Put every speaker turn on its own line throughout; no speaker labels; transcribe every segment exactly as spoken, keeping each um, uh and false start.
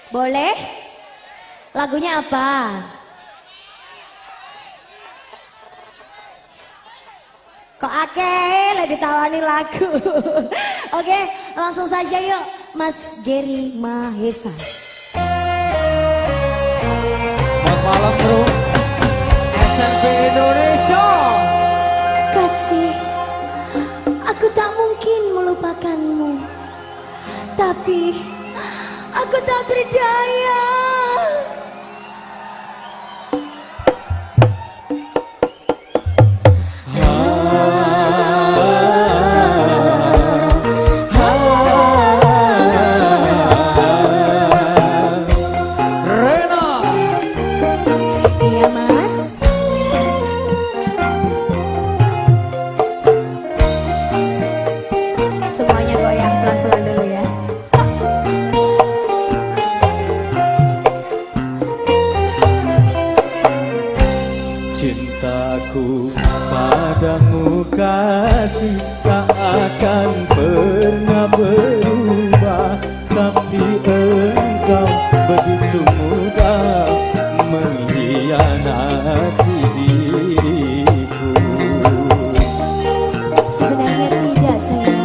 Boleh? Lagunya apa? Kok akeh lah ditawani lagu. Oke, langsung saja yuk Mas Geri Mahesa.
Selamat malam bro, S M P Indonesia.
Kasih, aku tak mungkin melupakanmu, tapi aku tak berdaya. Semuanya goyang pelan-pelan dulu ya.
Cintaku padamu kasih tak akan pernah berubah, tapi engkau begitu mudah mengkhianati diriku.
Sebenarnya tidak sayang.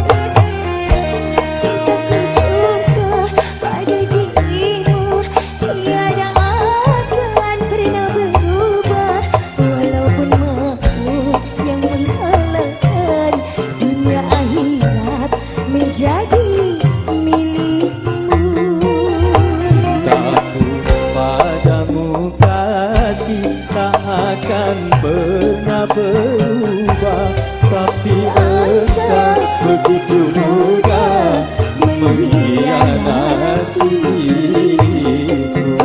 Jadi milikmu.
Cintaku padamu kasih tak akan pernah berubah, tapi engkau begitu mudah mengkhianati diriku.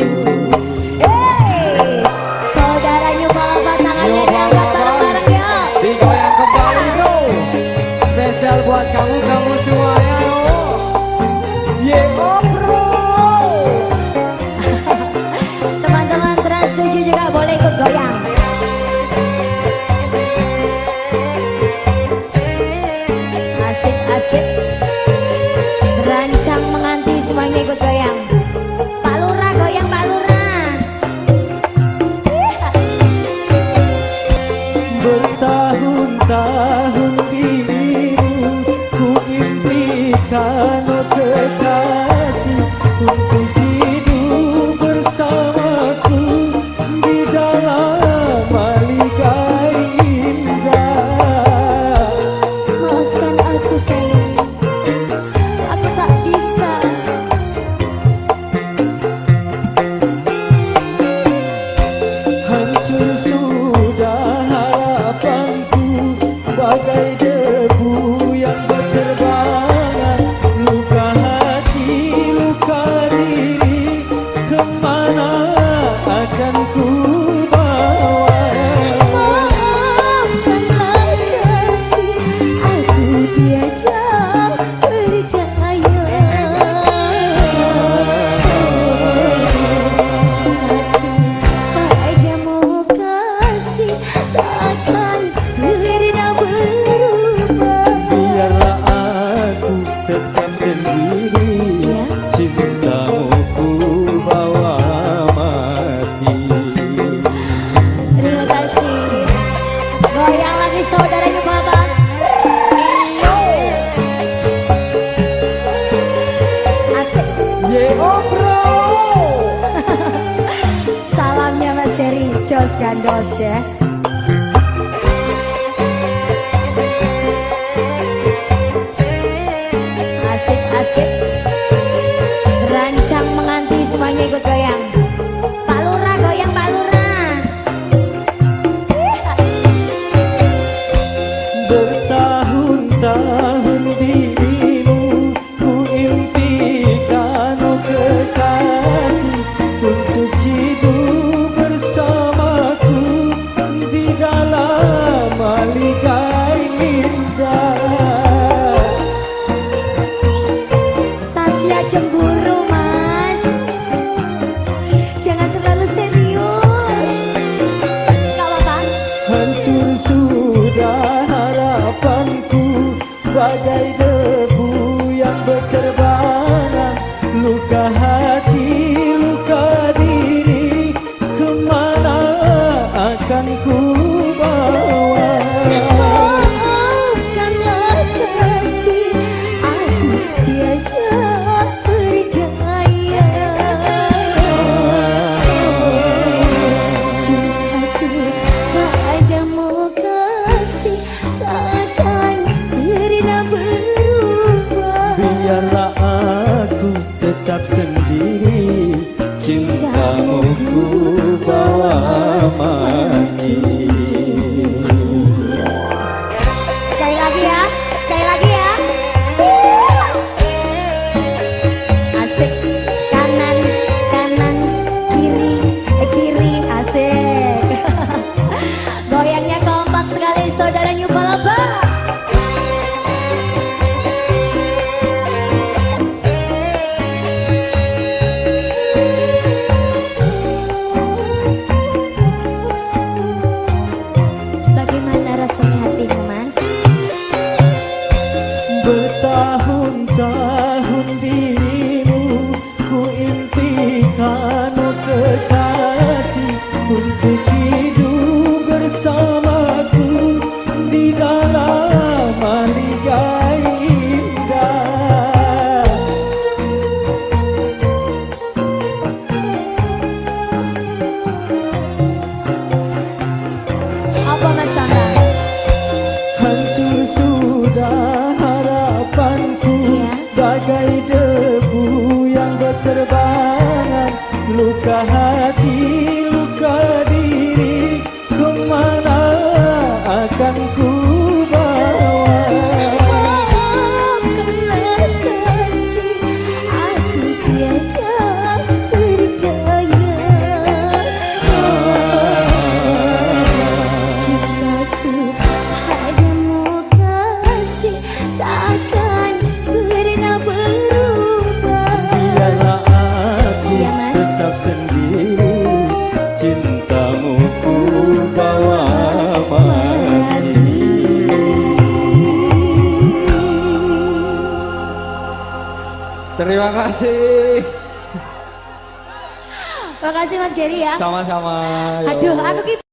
Hey, saudaranya bawa tangannya diangkat bareng-bareng ya.
Digoyang kembali bro, spesial buat kamu kamu semuanya yo. Yeah. Oh bro.
Teman-teman Trans tujuh juga boleh ikut goyang. Asik-asik. Rancang menganti semuanya ikut goyang. Pak Lurah goyang Pak Lurah.
Bertahun-tahun dirimu ku impikan, oh kekasih, untuk hidup bersamaku di dalam balikai indah.
Maafkan aku sayang, aku tak bisa.
Hancur sudah harapanku bagai debu yang berterbangan, luka hati, luka diri, kemana akan ku bawa?
Maafkanlah kasih, aku tiada percaya. Padamu kasih takkan pernah berubah.
Biarlah aku tetap sendiri,
Ya.
cintamu ku bawa mati.
Terima kasih. Goyang lagi saudaranya Bapak. Asik.
Yeah, oh bro.
Salamnya Mas Geri, Jos Gandos ya. Asik-asik. Rancang menganti semuanya ikut goyang. Pak Lurah goyang Pak Lurah.
Bertahun-tahun dirimu ku impikan, oh kekasih, untuk hidup bersamaku di dalam balikai indah.
Tasya cemburu Mas, jangan terlalu serius. Gak apa-apa.
Hancur sudah harapanku bagai debu yang berterbangan, luka hati tetap sendiri, cintamu ku bawa mati.
Sekali lagi ya, sekali lagi ya. Asik, kanan, kanan, kiri, eh, kiri, asik. Goyangnya kompak sekali saudara New Palapa. Bagaimana rasanya hatimu, Mas?
Bertahun-tahun dirimu ku impikan kekasih, untuk hidup bersamaku di dalam liga indah.
Apa Mas Tanda?
Hancur sudah harapanku,
Iya.
bagai debu yang berterbangan. Luka hati, luka diri, kemana akan ku bawa?
Maafkanlah kasih, aku tiada berdaya. Cintaku padamu kasih takkan pernah berubah.
Biarlah aku
Iya, Mas.
tetap sendiri, cintamu ku bawa mati. Terima kasih.
Makasih Mas Geri ya.
Sama-sama. Ya
Aduh,
Allah.
aku ki